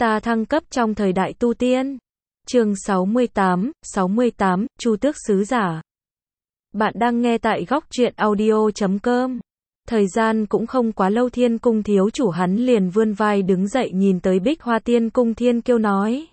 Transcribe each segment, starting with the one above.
Ta thăng cấp trong thời đại tu tiên. Chương 68, Chu Tước Sứ Giả. Bạn đang nghe tại góc truyện audio.com. Thời gian cũng không quá lâu, Thiên Cung thiếu chủ hắn liền vươn vai đứng dậy nhìn tới Bích Hoa Tiên Cung Thiên Kiêu nói.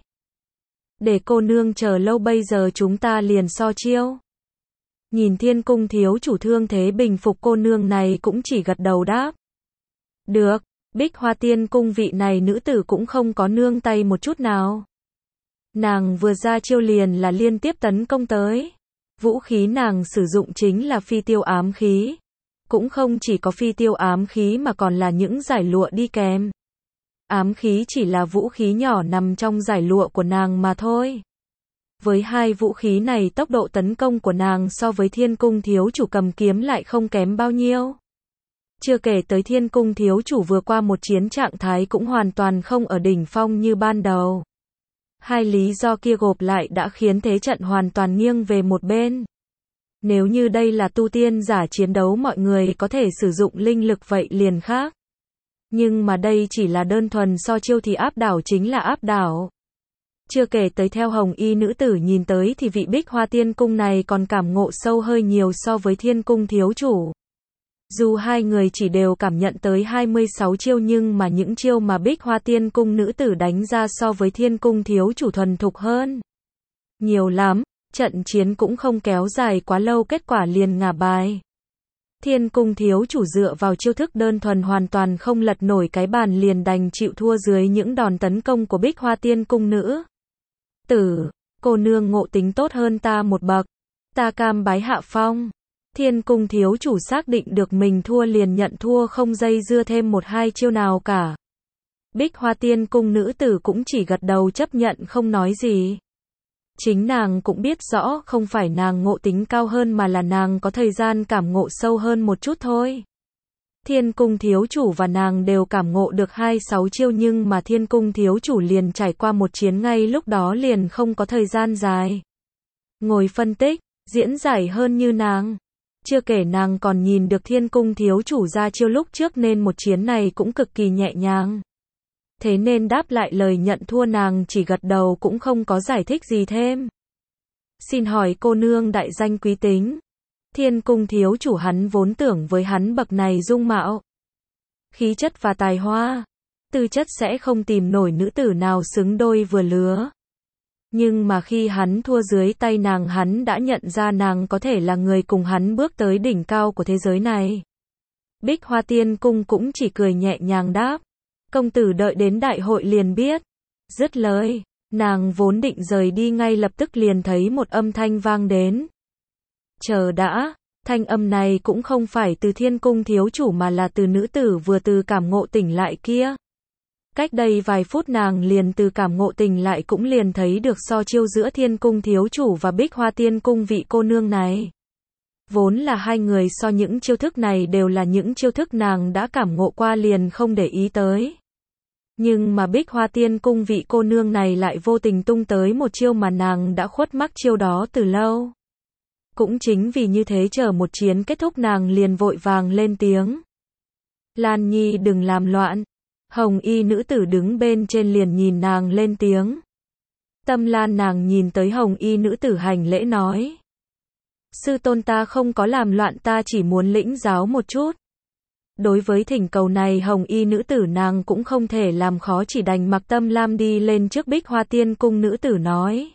Để cô nương chờ lâu, bây giờ chúng ta liền so chiêu. Nhìn Thiên Cung thiếu chủ thương thế bình phục, cô nương này cũng chỉ gật đầu đáp. Được. Bích Hoa Tiên Cung vị này nữ tử cũng không có nương tay một chút nào. Nàng vừa ra chiêu liền là liên tiếp tấn công tới. Vũ khí nàng sử dụng chính là phi tiêu ám khí. Cũng không chỉ có phi tiêu ám khí mà còn là những dải lụa đi kèm. Ám khí chỉ là vũ khí nhỏ nằm trong dải lụa của nàng mà thôi. Với hai vũ khí này, tốc độ tấn công của nàng so với Thiên Cung thiếu chủ cầm kiếm lại không kém bao nhiêu. Chưa kể tới Thiên Cung thiếu chủ vừa qua một chiến trạng thái cũng hoàn toàn không ở đỉnh phong như ban đầu. Hai lý do kia gộp lại đã khiến thế trận hoàn toàn nghiêng về một bên. Nếu như đây là tu tiên giả chiến đấu, mọi người có thể sử dụng linh lực vậy liền khác. Nhưng mà đây chỉ là đơn thuần so chiêu thì áp đảo chính là áp đảo. Chưa kể tới theo Hồng Y nữ tử nhìn tới thì vị Bích Hoa Tiên Cung này còn cảm ngộ sâu hơi nhiều so với Thiên Cung thiếu chủ. Dù hai người chỉ đều cảm nhận tới 26 chiêu nhưng mà những chiêu mà Bích Hoa Tiên Cung nữ tử đánh ra so với Thiên Cung thiếu chủ thuần thục hơn nhiều lắm. Trận chiến cũng không kéo dài quá lâu, kết quả liền ngả bài. Thiên Cung thiếu chủ dựa vào chiêu thức đơn thuần hoàn toàn không lật nổi cái bàn, liền đành chịu thua dưới những đòn tấn công của Bích Hoa Tiên Cung nữ tử. Cô nương ngộ tính tốt hơn ta một bậc, ta cam bái hạ phong. Thiên Cung thiếu chủ xác định được mình thua liền nhận thua, không dây dưa thêm một hai chiêu nào cả. Bích Hoa Tiên Cung nữ tử cũng chỉ gật đầu chấp nhận không nói gì. Chính nàng cũng biết rõ không phải nàng ngộ tính cao hơn mà là nàng có thời gian cảm ngộ sâu hơn một chút thôi. Thiên Cung thiếu chủ và nàng đều cảm ngộ được 26 chiêu nhưng mà Thiên Cung thiếu chủ liền trải qua một chiến ngay lúc đó, liền không có thời gian dài ngồi phân tích, diễn giải hơn như nàng. Chưa kể nàng còn nhìn được Thiên Cung thiếu chủ ra chiêu lúc trước nên một chiến này cũng cực kỳ nhẹ nhàng. Thế nên đáp lại lời nhận thua, nàng chỉ gật đầu cũng không có giải thích gì thêm. Xin hỏi cô nương đại danh quý tính. Thiên Cung thiếu chủ hắn vốn tưởng với hắn bậc này dung mạo, khí chất và tài hoa, tư chất sẽ không tìm nổi nữ tử nào xứng đôi vừa lứa. Nhưng mà khi hắn thua dưới tay nàng, hắn đã nhận ra nàng có thể là người cùng hắn bước tới đỉnh cao của thế giới này. Bích Hoa Tiên Cung cũng chỉ cười nhẹ nhàng đáp. Công tử đợi đến đại hội liền biết. Dứt lời, nàng vốn định rời đi ngay lập tức liền thấy một âm thanh vang đến. Chờ đã, thanh âm này cũng không phải từ Thiên Cung thiếu chủ mà là từ nữ tử vừa từ cảm ngộ tỉnh lại kia. Cách đây vài phút nàng liền từ cảm ngộ tỉnh lại cũng liền thấy được so chiêu giữa Thiên Cung thiếu chủ và Bích Hoa Tiên Cung vị cô nương này. Vốn là hai người so những chiêu thức này đều là những chiêu thức nàng đã cảm ngộ qua liền không để ý tới. Nhưng mà Bích Hoa Tiên Cung vị cô nương này lại vô tình tung tới một chiêu mà nàng đã khuất mắc chiêu đó từ lâu. Cũng chính vì như thế, chờ một chiến kết thúc nàng liền vội vàng lên tiếng. Lan Nhi đừng làm loạn. Hồng Y nữ tử đứng bên trên liền nhìn nàng lên tiếng. Tâm Lan nàng nhìn tới Hồng Y nữ tử hành lễ nói. Sư tôn ta không có làm loạn, ta chỉ muốn lĩnh giáo một chút. Đối với thỉnh cầu này Hồng Y nữ tử nàng cũng không thể làm khó, chỉ đành mặc Tâm Lam đi lên trước Bích Hoa Tiên Cung nữ tử nói.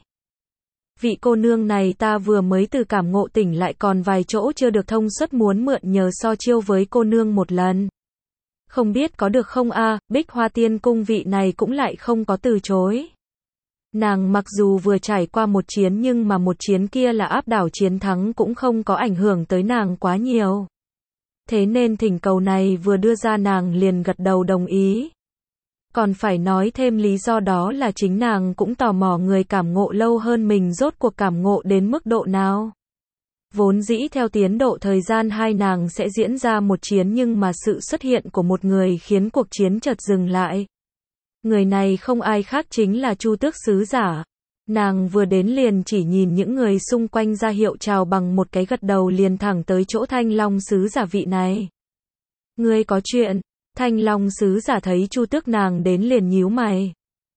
Vị cô nương này ta vừa mới từ cảm ngộ tỉnh lại, còn vài chỗ chưa được thông suốt, muốn mượn nhờ so chiêu với cô nương một lần. Không biết có được không a? Bích Hoa Tiên Cung vị này cũng lại không có từ chối. Nàng mặc dù vừa trải qua một chiến nhưng mà một chiến kia là áp đảo, chiến thắng cũng không có ảnh hưởng tới nàng quá nhiều. Thế nên thỉnh cầu này vừa đưa ra nàng liền gật đầu đồng ý. Còn phải nói thêm lý do, đó là chính nàng cũng tò mò người cảm ngộ lâu hơn mình rốt cuộc cảm ngộ đến mức độ nào. Vốn dĩ theo tiến độ thời gian hai nàng sẽ diễn ra một chiến nhưng mà sự xuất hiện của một người khiến cuộc chiến chợt dừng lại. Người này không ai khác chính là Chu Tước Sứ Giả. Nàng vừa đến liền chỉ nhìn những người xung quanh ra hiệu chào bằng một cái gật đầu liền thẳng tới chỗ Thanh Long Sứ Giả vị này. Ngươi có chuyện? Thanh Long Sứ Giả thấy Chu Tước nàng đến liền nhíu mày.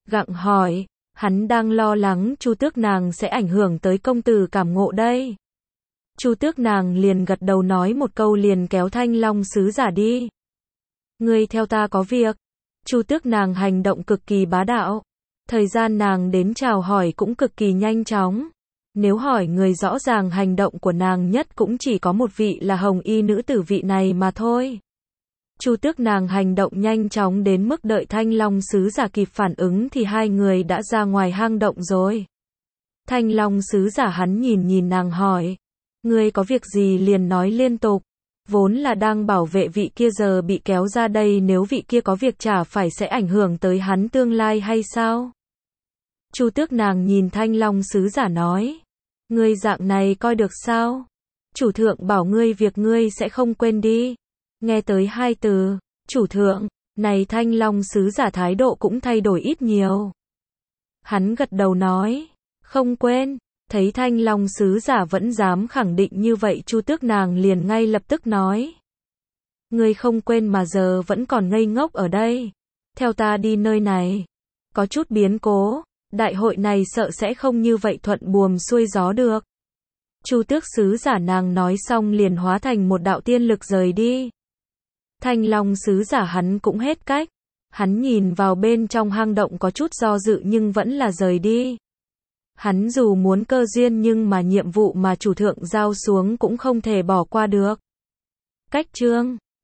Gặng hỏi, hắn đang lo lắng Chu Tước nàng sẽ ảnh hưởng tới công tử cảm ngộ đây. Chu Tước nàng liền gật đầu nói một câu liền kéo Thanh Long sứ giả đi. Ngươi theo ta có việc. Chu Tước nàng hành động cực kỳ bá đạo. Thời gian nàng đến chào hỏi cũng cực kỳ nhanh chóng. Nếu hỏi người rõ ràng hành động của nàng nhất cũng chỉ có một vị là hồng y nữ tử vị này mà thôi. Chu Tước nàng hành động nhanh chóng đến mức đợi Thanh Long sứ giả kịp phản ứng thì hai người đã ra ngoài hang động rồi. Thanh Long sứ giả hắn nhìn nàng hỏi. Ngươi có việc gì liền nói liên tục. Vốn là đang bảo vệ vị kia giờ bị kéo ra đây nếu vị kia có việc chả phải sẽ ảnh hưởng tới hắn tương lai hay sao? Chu Tước nàng nhìn Thanh Long sứ giả nói. Ngươi dạng này coi được sao? Chủ thượng bảo ngươi việc ngươi sẽ không quên đi. Nghe tới hai từ, chủ thượng, này Thanh Long sứ giả thái độ cũng thay đổi ít nhiều. Hắn gật đầu nói, không quên. Thấy Thanh Long sứ giả vẫn dám khẳng định như vậy Chu Tước nàng liền ngay lập tức nói. Ngươi không quên mà giờ vẫn còn ngây ngốc ở đây. Theo ta đi nơi này. Có chút biến cố, đại hội này sợ sẽ không như vậy thuận buồm xuôi gió được. Chu Tước sứ giả nàng nói xong liền hóa thành một đạo tiên lực rời đi. Thanh Long sứ giả hắn cũng hết cách. Hắn nhìn vào bên trong hang động có chút do dự nhưng vẫn là rời đi. Hắn dù muốn cơ duyên nhưng mà nhiệm vụ mà chủ thượng giao xuống cũng không thể bỏ qua được. Cách chương